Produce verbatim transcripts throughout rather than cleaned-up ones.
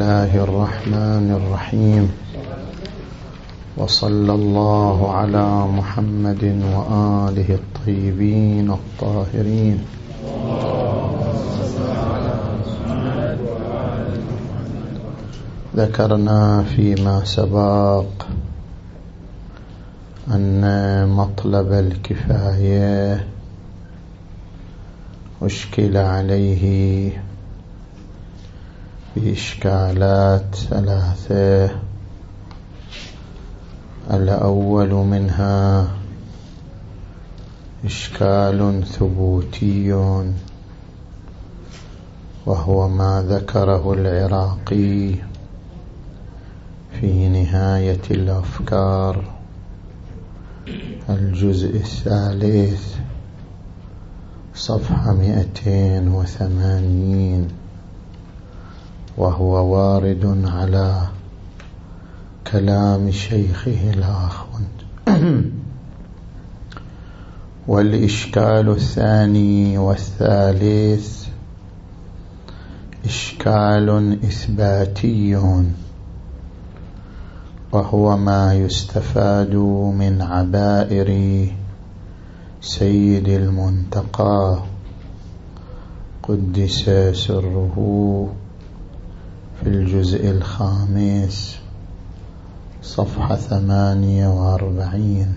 الله الرحمن الرحيم. وصلى الله على محمد وآله الطيبين الطاهرين. ذكرنا فيما سبق أن مطلب الكفاية أشكل عليه بإشكالات ثلاثة. الأول منها إشكال ثبوتي، وهو ما ذكره العراقي في نهاية الأفكار الجزء الثالث صفحة مئتين وثمانين، وهو وارد على كلام شيخه الآخوند. والإشكال الثاني والثالث إشكال إثباتي، وهو ما يستفاد من عبائر سيد المنتقى قدس سره في الجزء الخامس صفحة ثمانية وأربعين.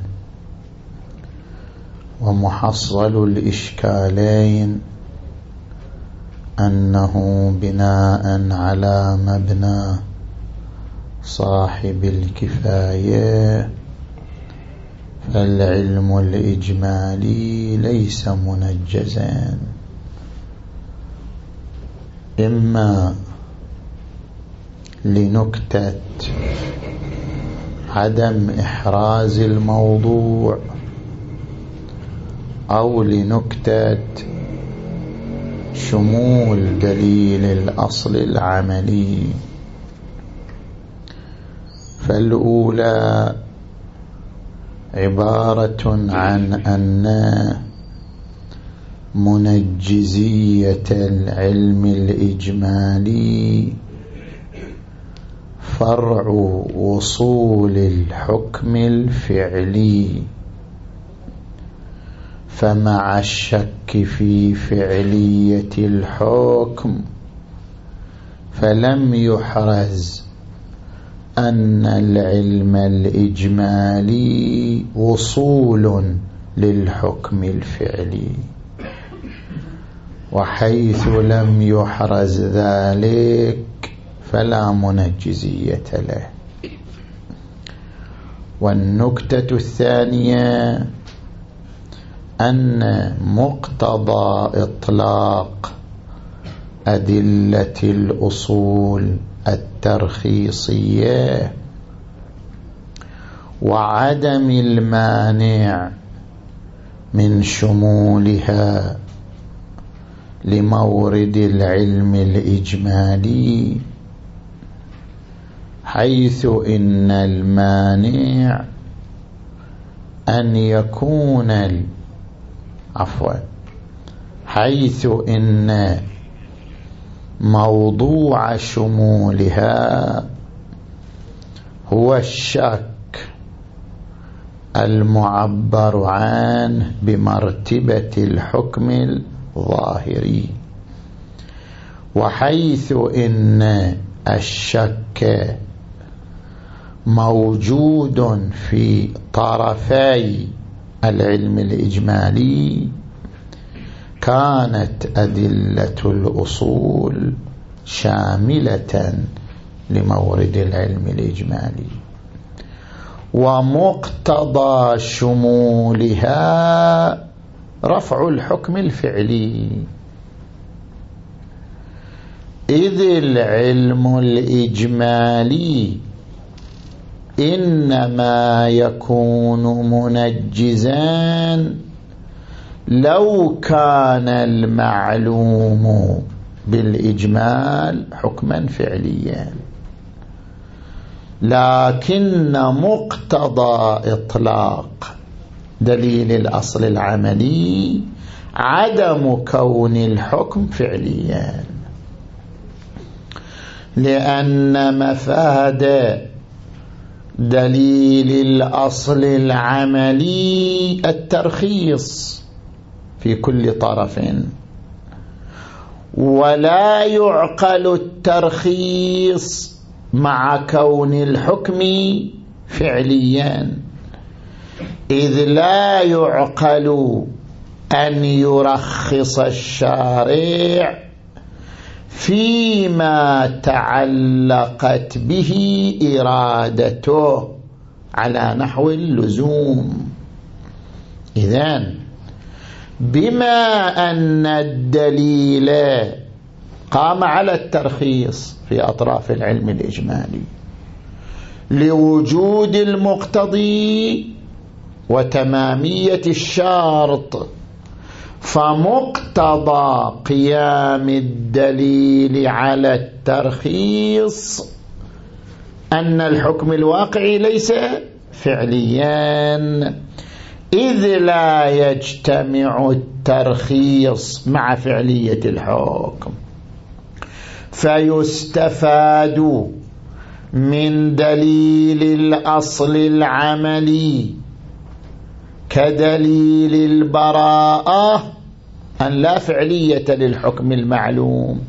ومحصل الإشكالين أنه بناء على مبنى صاحب الكفاية فالعلم الإجمالي ليس منجزا، إما لنكتة عدم إحراز الموضوع أو لنكتة شمول دليل الأصل العملي. فالأولى عبارة عن أن منجزية العلم الإجمالي فرع وصول الحكم الفعلي، فمع الشك في فعلية الحكم فلم يحرز أن العلم الإجمالي وصول للحكم الفعلي، وحيث لم يحرز ذلك فلا منجزية له. والنكتة الثانية أن مقتضى إطلاق أدلة الأصول الترخيصية وعدم المانع من شمولها لمورد العلم الإجمالي، حيث إن المانع أن يكون عفوا حيث إن موضوع شمولها هو الشك المعبر عنه بمرتبة الحكم الظاهري، وحيث إن الشك موجود في طرفي العلم الإجمالي كانت أدلة الأصول شاملة لمورد العلم الإجمالي، ومقتضى شمولها رفع الحكم الفعلي، إذ العلم الإجمالي إنما يكون منجزا لو كان المعلوم بالإجمال حكما فعليا، لكن مقتضى إطلاق دليل الأصل العملي عدم كون الحكم فعليا. لأن مفاد دليل الأصل العملي الترخيص في كل طرف، ولا يعقل الترخيص مع كون الحكم فعليا، إذ لا يعقل أن يرخص الشارع فيما تعلقت به إرادته على نحو اللزوم. إذن بما أن الدليل قام على الترخيص في أطراف العلم الإجمالي لوجود المقتضي وتمامية الشرط، فمقتضى قيام الدليل على الترخيص أن الحكم الواقعي ليس فعليا، إذ لا يجتمع الترخيص مع فعلية الحكم، فيستفاد من دليل الأصل العملي كدليل البراءة أن لا فعلية للحكم المعلوم،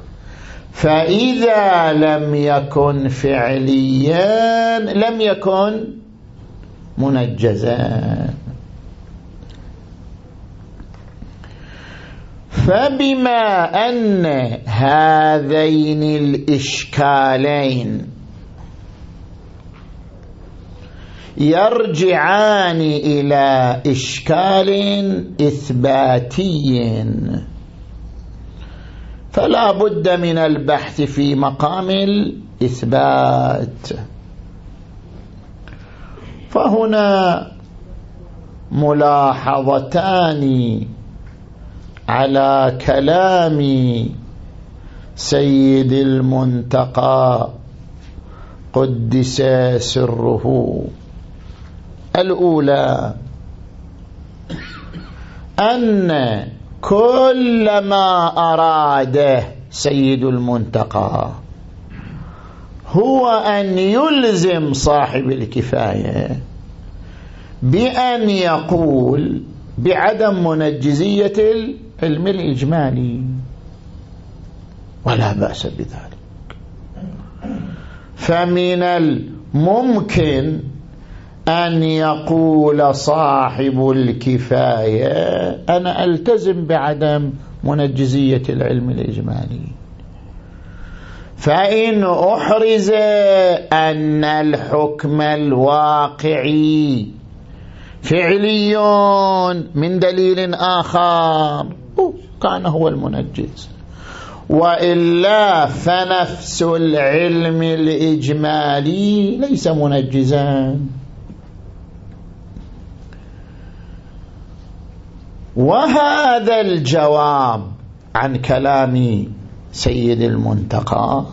فإذا لم يكن فعليا لم يكن منجزا. فبما أن هذين الإشكالين يرجعان إلى إشكال إثباتي، فلا بد من البحث في مقام الإثبات. فهنا ملاحظتان على كلام سيد المنتقى قدس سره. الأولى أن كل ما أراده سيد المنتقى هو أن يلزم صاحب الكفاية بأن يقول بعدم منجزية العلم الإجمالي، ولا بأس بذلك. فمن الممكن أن يقول صاحب الكفاية أنا ألتزم بعدم منجزية العلم الإجمالي، فإن أحرز أن الحكم الواقعي فعلي من دليل آخر كان هو المنجز، وإلا فنفس العلم الإجمالي ليس منجزا. وهذا الجواب عن كلام سيد المنتقى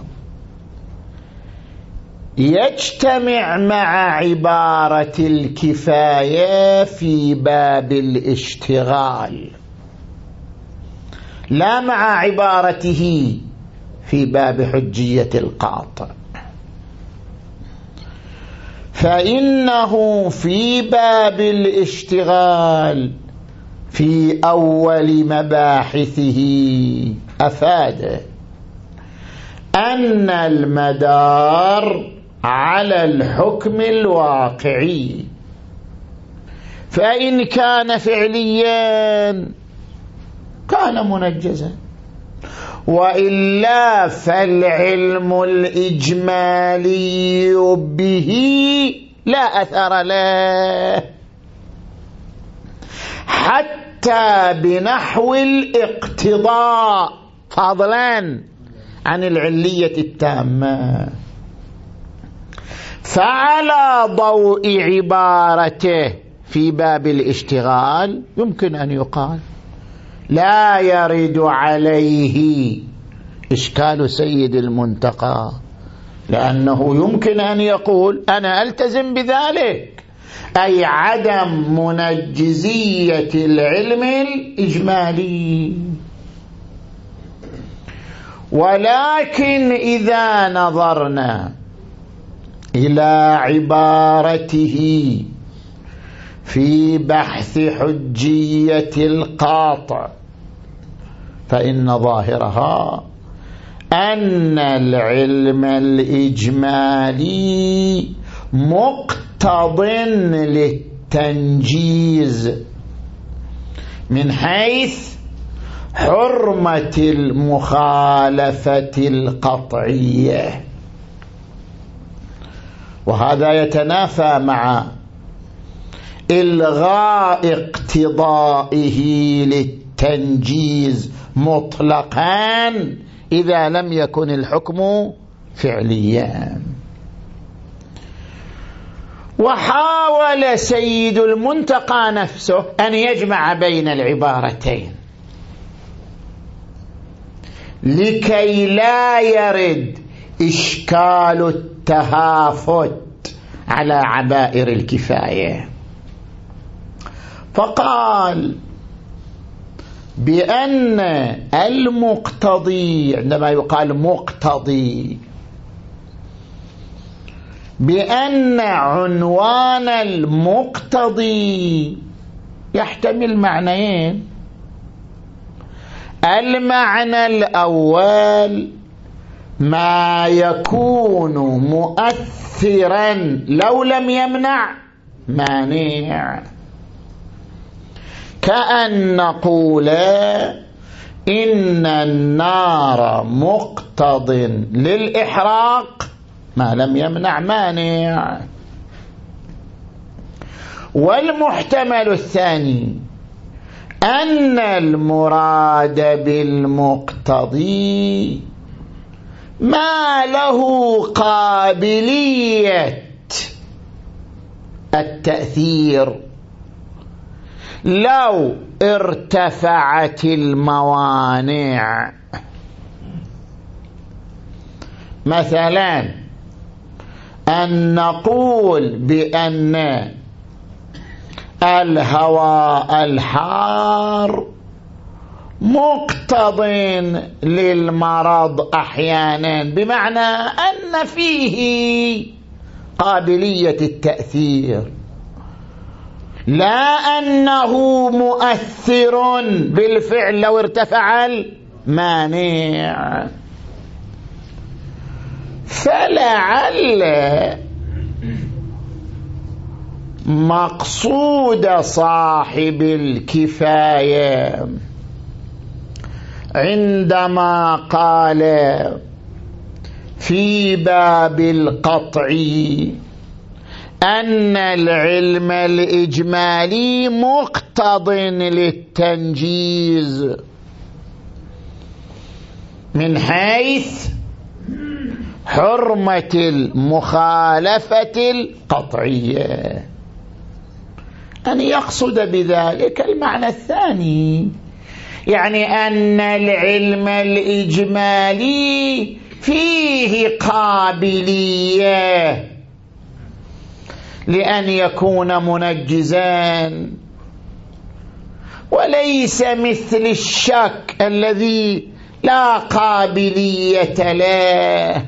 يجتمع مع عبارة الكفاية في باب الاشتغال، لا مع عبارته في باب حجية القاطع. فإنه في باب الاشتغال في أول مباحثه أفاد أن المدار على الحكم الواقعي، فإن كان فعليا كان منجزا، وإلا فالعلم الإجمالي به لا أثر له حتى بنحو الاقتضاء، فضلا عن العلية التامة. فعلى ضوء عبارته في باب الاشتغال يمكن أن يقال لا يرد عليه إشكال سيد المنتقى، لأنه يمكن أن يقول أنا ألتزم بذلك، أي عدم منجزية العلم الإجمالي. ولكن إذا نظرنا إلى عبارته في بحث حجية القاطع فإن ظاهرها أن العلم الإجمالي مقتض للتنجيز من حيث حرمة المخالفة القطعية، وهذا يتنافى مع إلغاء اقتضائه للتنجيز مطلقا إذا لم يكن الحكم فعليا. وحاول سيد المنتقى نفسه أن يجمع بين العبارتين لكي لا يرد إشكال التهافت على عبائر الكفاية، فقال بأن المقتضي، عندما يقال مقتضي، بأن عنوان المقتضي يحتمل معنيين. المعنى الأول ما يكون مؤثرا لو لم يمنع مانع، كأن نقول إن النار مقتض للإحراق ما لم يمنع مانع. والمحتمل الثاني أن المراد بالمقتضي ما له قابلية التأثير لو ارتفعت الموانع. مثلا أن نقول بأن الهواء الحار مقتض للمرض أحيانا، بمعنى أن فيه قابلية التأثير، لا أنه مؤثر بالفعل لو ارتفع المانع. فلعل مقصود صاحب الكفاية عندما قال في باب القطع أن العلم الإجمالي مقتض للتنجيز من حيث حرمة المخالفة القطعية، أن يقصد بذلك المعنى الثاني، يعني أن العلم الإجمالي فيه قابلية لأن يكون منجزا، وليس مثل الشك الذي لا قابلية له،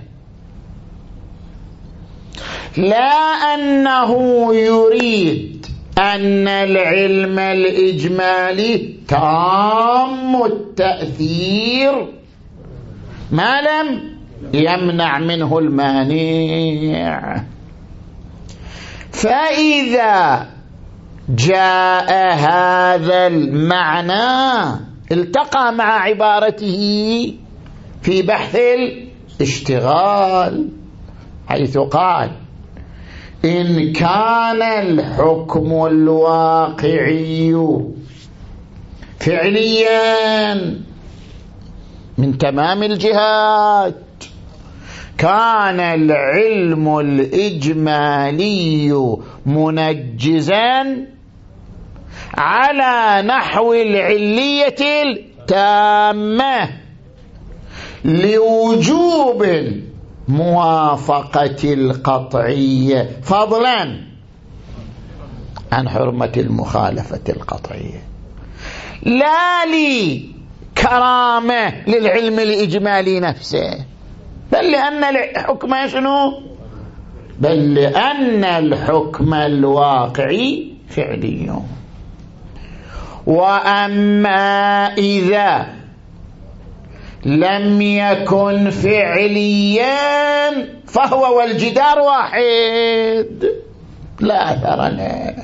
لا أنه يريد أن العلم الإجمالي تام التأثير ما لم يمنع منه المانع. فإذا جاء هذا المعنى التقى مع عبارته في بحث الاشتغال، حيث قال إن كان الحكم الواقعي فعليا من تمام الجهات كان العلم الإجمالي منجزا على نحو العلية التامة لوجوب موافقة القطعية فضلا عن حرمة المخالفة القطعية، لا لكون كرامة للعلم الإجمالي نفسه، بل لأن الحكم شنو؟ بل لأن الحكم الواقعي فعلي. وأما إذا لم يكن فعليا فهو والجدار واحد لا أثر له،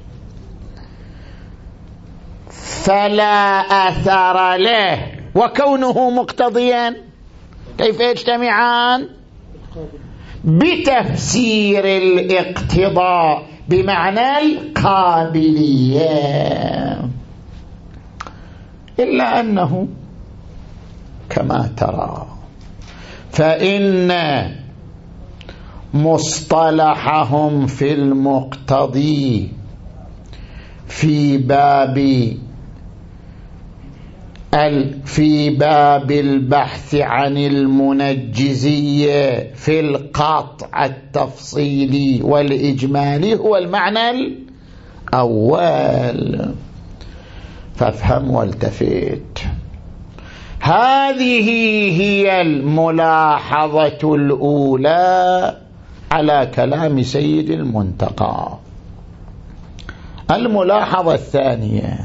فلا أثر له. وكونه مقتضيا كيف يجتمعان؟ بتفسير الاقتضاء بمعنى القابلية. إلا أنه كما ترى فإن مصطلحهم في المقتضي في باب في باب البحث عن المنجزية في القطع التفصيلي والإجمالي هو المعنى الأول. فافهم والتفت. هذه هي الملاحظة الأولى على كلام سيد المنتقى. الملاحظة الثانية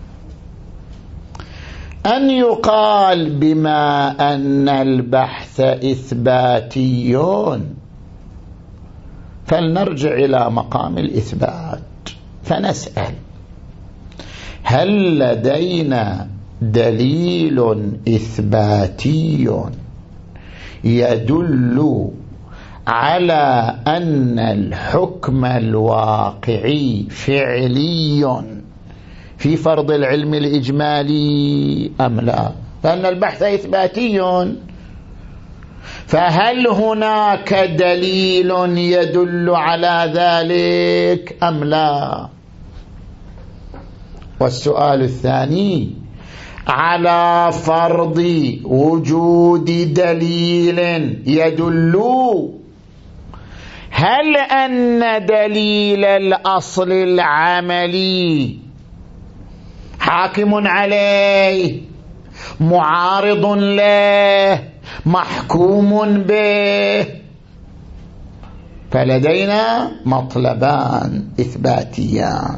أن يقال بما أن البحث إثباتي فلنرجع إلى مقام الإثبات فنسأل: هل لدينا دليل إثباتي يدل على أن الحكم الواقعي فعلي في فرض العلم الإجمالي أم لا؟ لأن البحث إثباتي، فهل هناك دليل يدل على ذلك أم لا؟ والسؤال الثاني: على فرض وجود دليل يدل، هل أن دليل الأصل العملي حاكم عليه، معارض له، محكوم به؟ فلدينا مطلبان إثباتيان.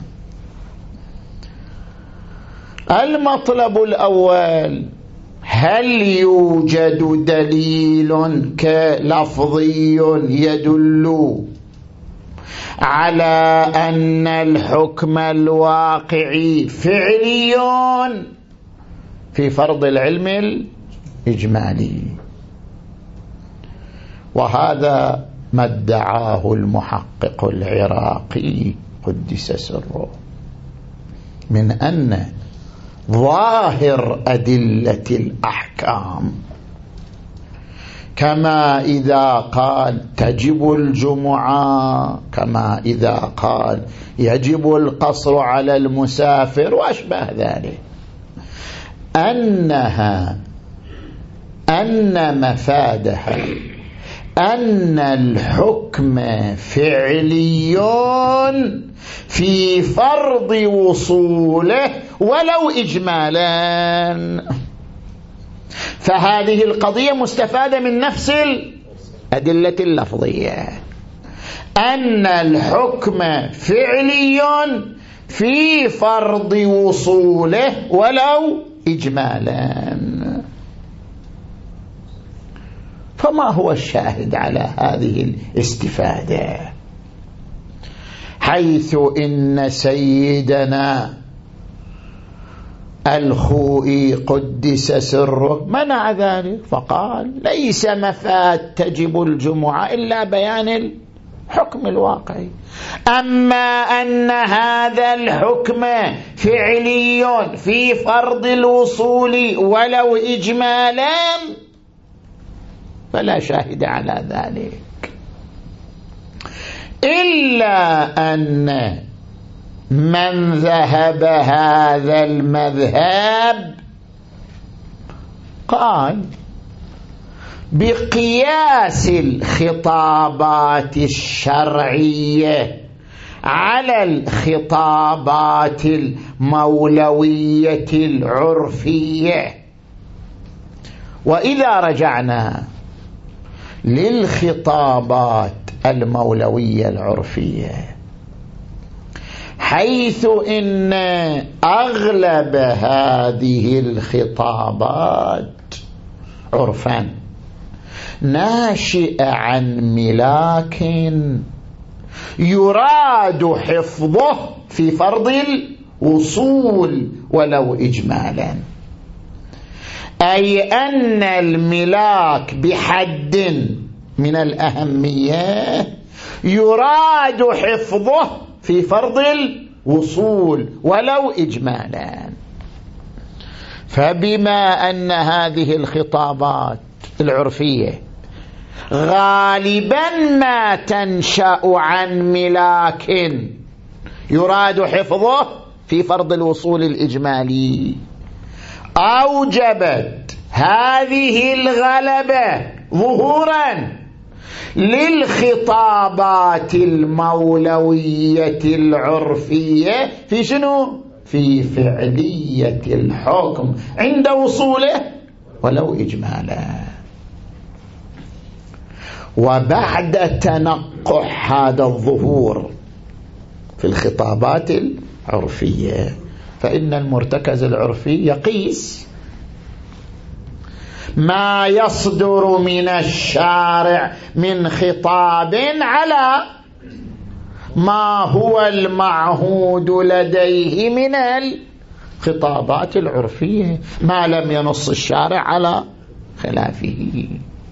المطلب الأول: هل يوجد دليل كلفظي يدل على أن الحكم الواقعي فعلي في فرض العلم الإجمالي؟ وهذا ما ادعاه المحقق العراقي قدس سره من أن ظاهر أدلة الأحكام كما إذا قال تجب الجمعة، كما إذا قال يجب القصر على المسافر وأشبه ذلك، أنها أن مفادها أن الحكم فعلي في فرض وصوله ولو إجمالا. فهذه القضية مستفادة من نفس الأدلة اللفظية، أن الحكم فعلي في فرض وصوله ولو إجمالا. فما هو الشاهد على هذه الاستفادة؟ حيث إن سيدنا الخوئي قدس سره منع ذلك، فقال ليس مفاد تجب الجمعة إلا بيان الحكم الواقعي، أما أن هذا الحكم فعلي في فرض الوصول ولو إجمالا فلا شاهد على ذلك. إلا أن من ذهب هذا المذهب قال بقياس الخطابات الشرعية على الخطابات المولوية العرفية وإذا رجعنا للخطابات المولوية العرفية، حيث إن أغلب هذه الخطابات عرفا ناشئة عن ملاك يراد حفظه في فرض الوصول ولو إجمالا، أي أن الملاك بحد من الأهمية يراد حفظه في فرض الوصول ولو إجمالا. فبما أن هذه الخطابات العرفية غالبا ما تنشأ عن ملاك يراد حفظه في فرض الوصول الإجمالي، أوجبت هذه الغلبة ظهورا للخطابات المولوية العرفية في شنو؟ في فعلية الحكم عند وصوله ولو إجمالا. وبعد تنقح هذا الظهور في الخطابات العرفية، فإن المرتكز العرفي يقيس ما يصدر من الشارع من خطاب على ما هو المعهود لديه من الخطابات العرفية ما لم ينص الشارع على خلافه.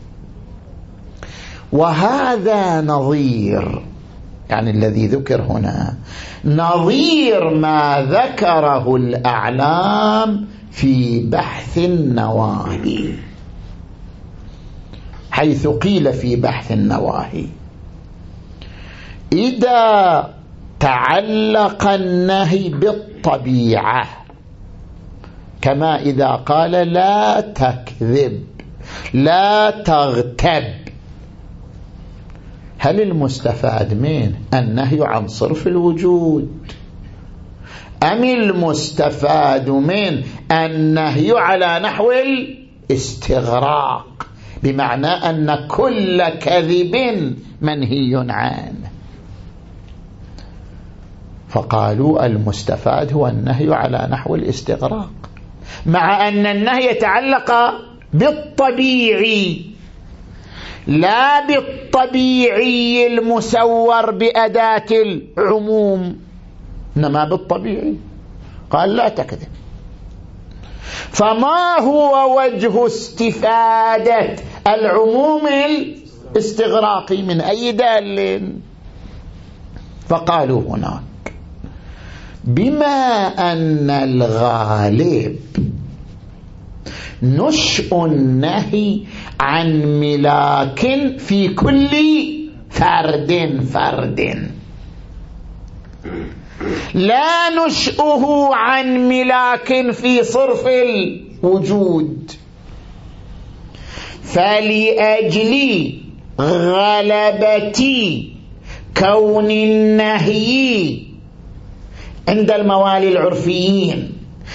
وهذا نظير، يعني الذي ذكر هنا نظير ما ذكره الأعلام في بحث النواهي، حيث قيل في بحث النواهي: إذا تعلق النهي بالطبيعة، كما إذا قال لا تكذب لا تغتب، هل المستفاد منه النهي عن صرف الوجود أم المستفاد منه النهي على نحو الاستغراق، بمعنى أن كل كذب منهي عنه؟ فقالوا المستفاد هو النهي على نحو الاستغراق، مع أن النهي يتعلق بالطبيعي لا بالطبيعي المسور بأداة العموم، إنما بالطبيعي. قال لا تكذب. فما هو وجه استفادة العموم الاستغراقي من أي دال؟ فقالوا هناك بما أن الغالب نشأ النهي عن ملاك في كل فرد فرد، لا نشأه عن ملاك في صرف الوجود، فلأجل غلبة كون النهي عند الموالي العرفيين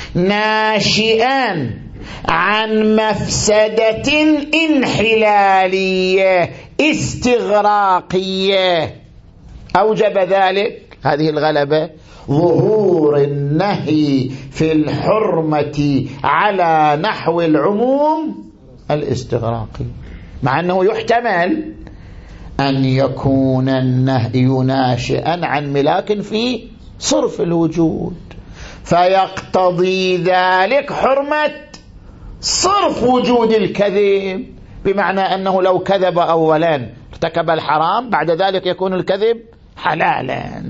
ناشئا عن مفسدة انحلالية استغراقية، أوجب ذلك هذه الغلبة ظهور النهي في الحرمة على نحو العموم الاستغراقي، مع أنه يحتمل أن يكون النهي ناشئا عن ملاك في صرف الوجود، فيقتضي ذلك حرمة صرف وجود الكذب، بمعنى أنه لو كذب أولا ارتكب الحرام، بعد ذلك يكون الكذب حلالا.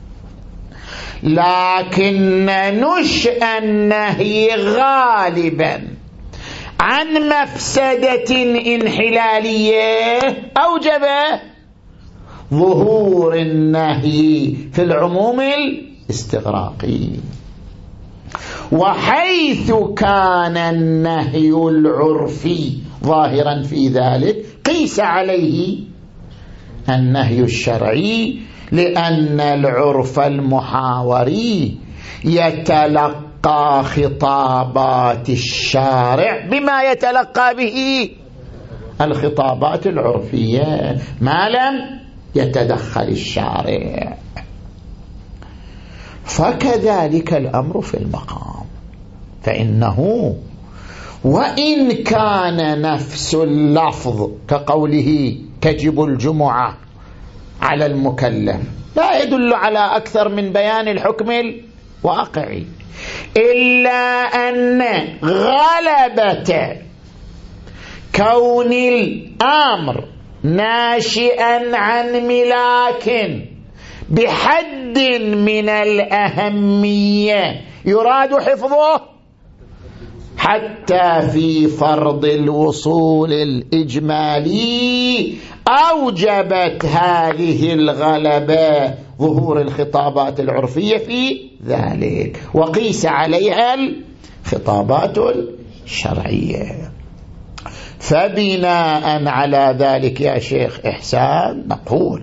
لكن نشأ النهي غالبا عن مفسدة انحلالية أوجب ظهور النهي في العموم الاستغراقي. وحيث كان النهي العرفي ظاهرا في ذلك قيس عليه النهي الشرعي، لأن العرف المحاوري يتلقى يتلقى خطابات الشارع بما يتلقى به الخطابات العرفية ما لم يتدخل الشارع. فكذلك الأمر في المقام، فإنه وإن كان نفس اللفظ كقوله تجب الجمعة على المكلف لا يدل على أكثر من بيان الحكم الواقعي، إلا أن غلبة كون الأمر ناشئا عن ملاك بحد من الأهمية يراد حفظه حتى في فرض الوصول الإجمالي أوجبت هذه الغلبة ظهور الخطابات العرفية في ذلك، وقيس عليها الخطابات الشرعية. فبناء على ذلك يا شيخ إحسان نقول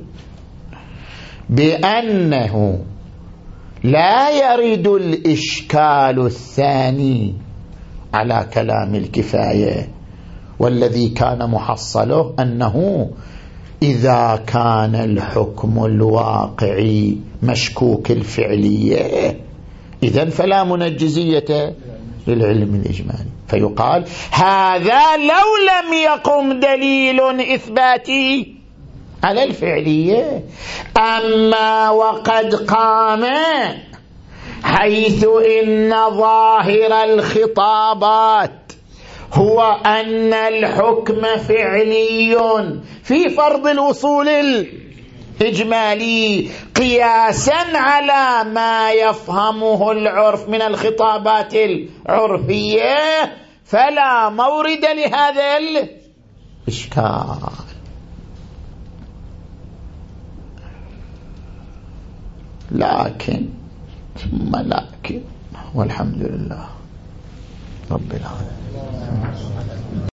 بأنه لا يرد الإشكال الثاني على كلام الكفاية، والذي كان محصله أنه إذا كان الحكم الواقعي مشكوك الفعلية إذن فلا منجزية للعلم الإجمالي، فيقال هذا لو لم يقم دليل إثباتي على الفعلية، أما وقد قام حيث إن ظاهر الخطابات هو أن الحكم فعلي في فرض الوصول الإجمالي قياسا على ما يفهمه العرف من الخطابات العرفية، فلا مورد لهذا الإشكال. لكن ثم لكن والحمد لله رب العالمين.